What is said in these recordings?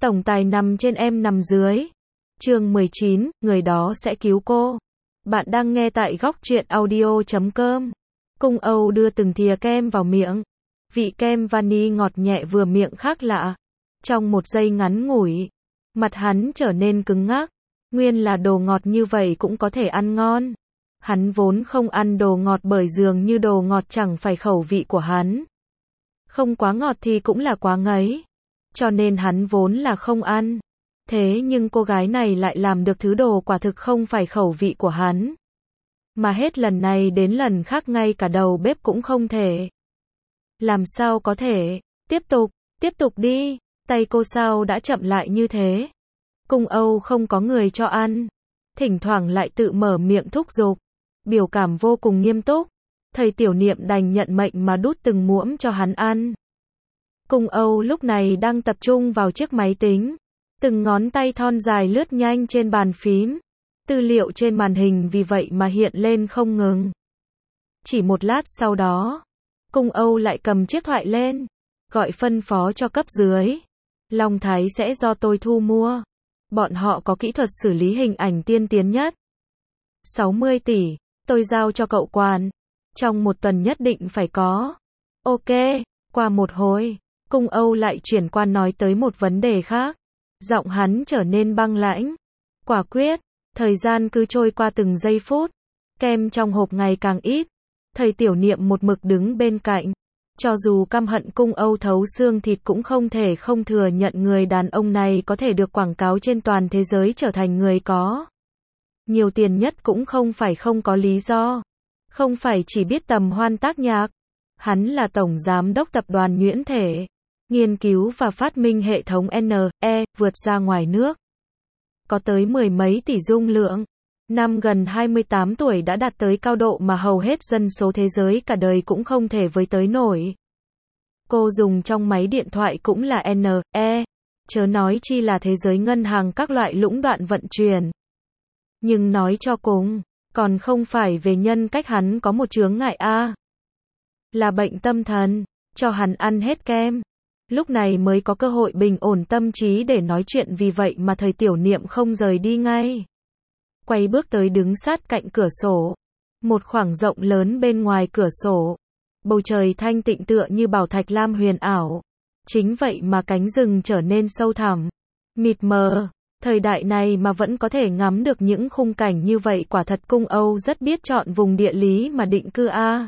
Tổng tài nằm trên em nằm dưới. Chương 19, người đó sẽ cứu cô. Bạn đang nghe tại góc truyện audio.com. Cung Âu đưa từng thìa kem vào miệng. Vị kem vani ngọt nhẹ vừa miệng khác lạ. Trong một giây ngắn ngủi, mặt hắn trở nên cứng ngắc. Nguyên là đồ ngọt như vậy cũng có thể ăn ngon. Hắn vốn không ăn đồ ngọt bởi dường như đồ ngọt chẳng phải khẩu vị của hắn. Không quá ngọt thì cũng là quá ngấy. Cho nên hắn vốn là không ăn. Thế nhưng cô gái này lại làm được thứ đồ quả thực không phải khẩu vị của hắn. Mà hết lần này đến lần khác ngay cả đầu bếp cũng không thể. Làm sao có thể? Tiếp tục đi. Tay cô sao đã chậm lại như thế? Cung Âu không có người cho ăn. Thỉnh thoảng lại tự mở miệng thúc giục. Biểu cảm vô cùng nghiêm túc. Thầy Tiểu Niệm đành nhận mệnh mà đút từng muỗng cho hắn ăn. Cung Âu lúc này đang tập trung vào chiếc máy tính. Từng ngón tay thon dài lướt nhanh trên bàn phím. Tư liệu trên màn hình vì vậy mà hiện lên không ngừng. Chỉ một lát sau đó, Cung Âu lại cầm chiếc thoại lên, gọi phân phó cho cấp dưới. Long Thái sẽ do tôi thu mua. Bọn họ có kỹ thuật xử lý hình ảnh tiên tiến nhất. 60 tỷ, tôi giao cho cậu quản. Trong một tuần nhất định phải có. Ok, qua một hồi, Cung Âu lại chuyển qua nói tới một vấn đề khác. Giọng hắn trở nên băng lãnh. Quả quyết, thời gian cứ trôi qua từng giây phút. Kem trong hộp ngày càng ít. Thầy Tiểu Niệm một mực đứng bên cạnh. Cho dù căm hận Cung Âu thấu xương thịt cũng không thể không thừa nhận người đàn ông này có thể được quảng cáo trên toàn thế giới trở thành người có nhiều tiền nhất cũng không phải không có lý do. Không phải chỉ biết tầm hoan tác nhạc. Hắn là tổng giám đốc tập đoàn Nhuyễn Thể. Nghiên cứu và phát minh hệ thống NE, vượt ra ngoài nước. Có tới mười mấy tỷ dung lượng. Năm gần 28 tuổi đã đạt tới cao độ mà hầu hết dân số thế giới cả đời cũng không thể với tới nổi. Cô dùng trong máy điện thoại cũng là NE, chớ nói chi là thế giới ngân hàng các loại lũng đoạn vận chuyển. Nhưng nói cho cùng, còn không phải về nhân cách hắn có một chướng ngại a, là bệnh tâm thần, cho hắn ăn hết kem. Lúc này mới có cơ hội bình ổn tâm trí để nói chuyện, vì vậy mà thầy Tiểu Niệm không rời đi ngay. Quay bước tới đứng sát cạnh cửa sổ. Một khoảng rộng lớn bên ngoài cửa sổ. Bầu trời thanh tịnh tựa như bảo thạch lam huyền ảo. Chính vậy mà cánh rừng trở nên sâu thẳm, mịt mờ. Thời đại này mà vẫn có thể ngắm được những khung cảnh như vậy, quả thật Cung Âu rất biết chọn vùng địa lý mà định cư a.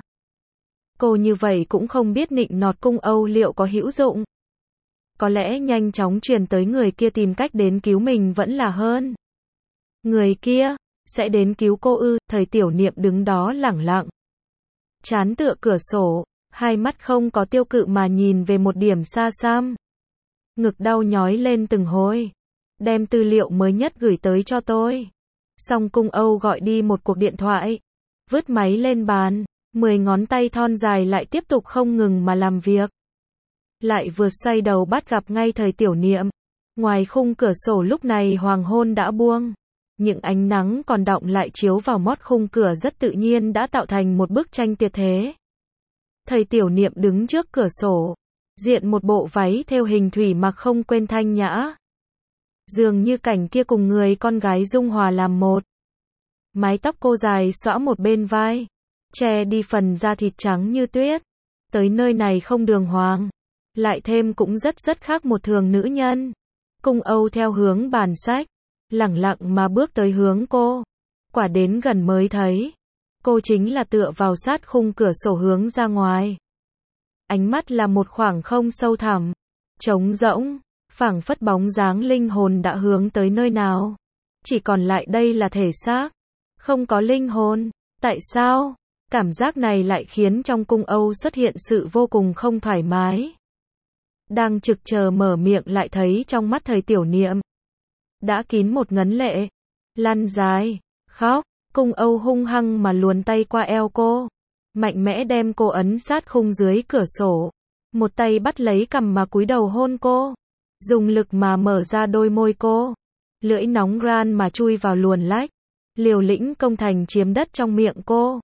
Cô như vậy cũng không biết nịnh nọt Cung Âu liệu có hữu dụng. Có lẽ nhanh chóng truyền tới người kia tìm cách đến cứu mình vẫn là hơn. Người kia sẽ đến cứu cô ư? Thầy Tiểu Niệm đứng đó lẳng lặng, trán tựa cửa sổ, hai mắt không có tiêu cự mà nhìn về một điểm xa xăm. Ngực đau nhói lên từng hồi. Đem tư liệu mới nhất gửi tới cho tôi. Xong Cung Âu gọi đi một cuộc điện thoại, vứt máy lên bàn, 10 ngón tay thon dài lại tiếp tục không ngừng mà làm việc. Lại vừa xoay đầu bắt gặp ngay thầy Tiểu Niệm. Ngoài khung cửa sổ lúc này hoàng hôn đã buông. Những ánh nắng còn đọng lại chiếu vào mót khung cửa rất tự nhiên đã tạo thành một bức tranh tuyệt thế. Thầy Tiểu Niệm đứng trước cửa sổ, diện một bộ váy thêu hình thủy mặc không quên thanh nhã. Dường như cảnh kia cùng người con gái dung hòa làm một. Mái tóc cô dài xõa một bên vai, che đi phần da thịt trắng như tuyết. Tới nơi này không đường hoàng, lại thêm cũng rất khác một thường nữ nhân. Cung Âu theo hướng bàn sách, lẳng lặng mà bước tới hướng cô. Quả đến gần mới thấy, cô chính là tựa vào sát khung cửa sổ hướng ra ngoài. Ánh mắt là một khoảng không sâu thẳm, trống rỗng, phảng phất bóng dáng linh hồn đã hướng tới nơi nào. Chỉ còn lại đây là thể xác, không có linh hồn. Tại sao? Cảm giác này lại khiến trong Cung Âu xuất hiện sự vô cùng không thoải mái. Đang trực chờ mở miệng lại thấy trong mắt thầy Tiểu Niệm đã kín một ngấn lệ. Lăn dài, khóc. Cung Âu hung hăng mà luồn tay qua eo cô, mạnh mẽ đem cô ấn sát khung dưới cửa sổ. Một tay bắt lấy cằm mà cúi đầu hôn cô, dùng lực mà mở ra đôi môi cô. Lưỡi nóng ran mà chui vào luồn lách, liều lĩnh công thành chiếm đất trong miệng cô.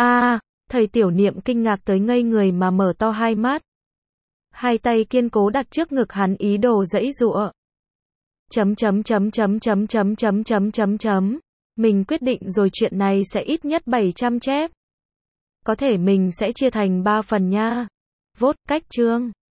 Thầy Tiểu Niệm kinh ngạc tới ngây người mà mở to hai mắt. Hai tay kiên cố đặt trước ngực hắn ý đồ giãy giụa. Chấm chấm chấm chấm chấm chấm chấm chấm chấm chấm. Mình quyết định rồi, chuyện này sẽ ít nhất 700 chép. Có thể mình sẽ chia thành 3 phần nha. Vote cách chương.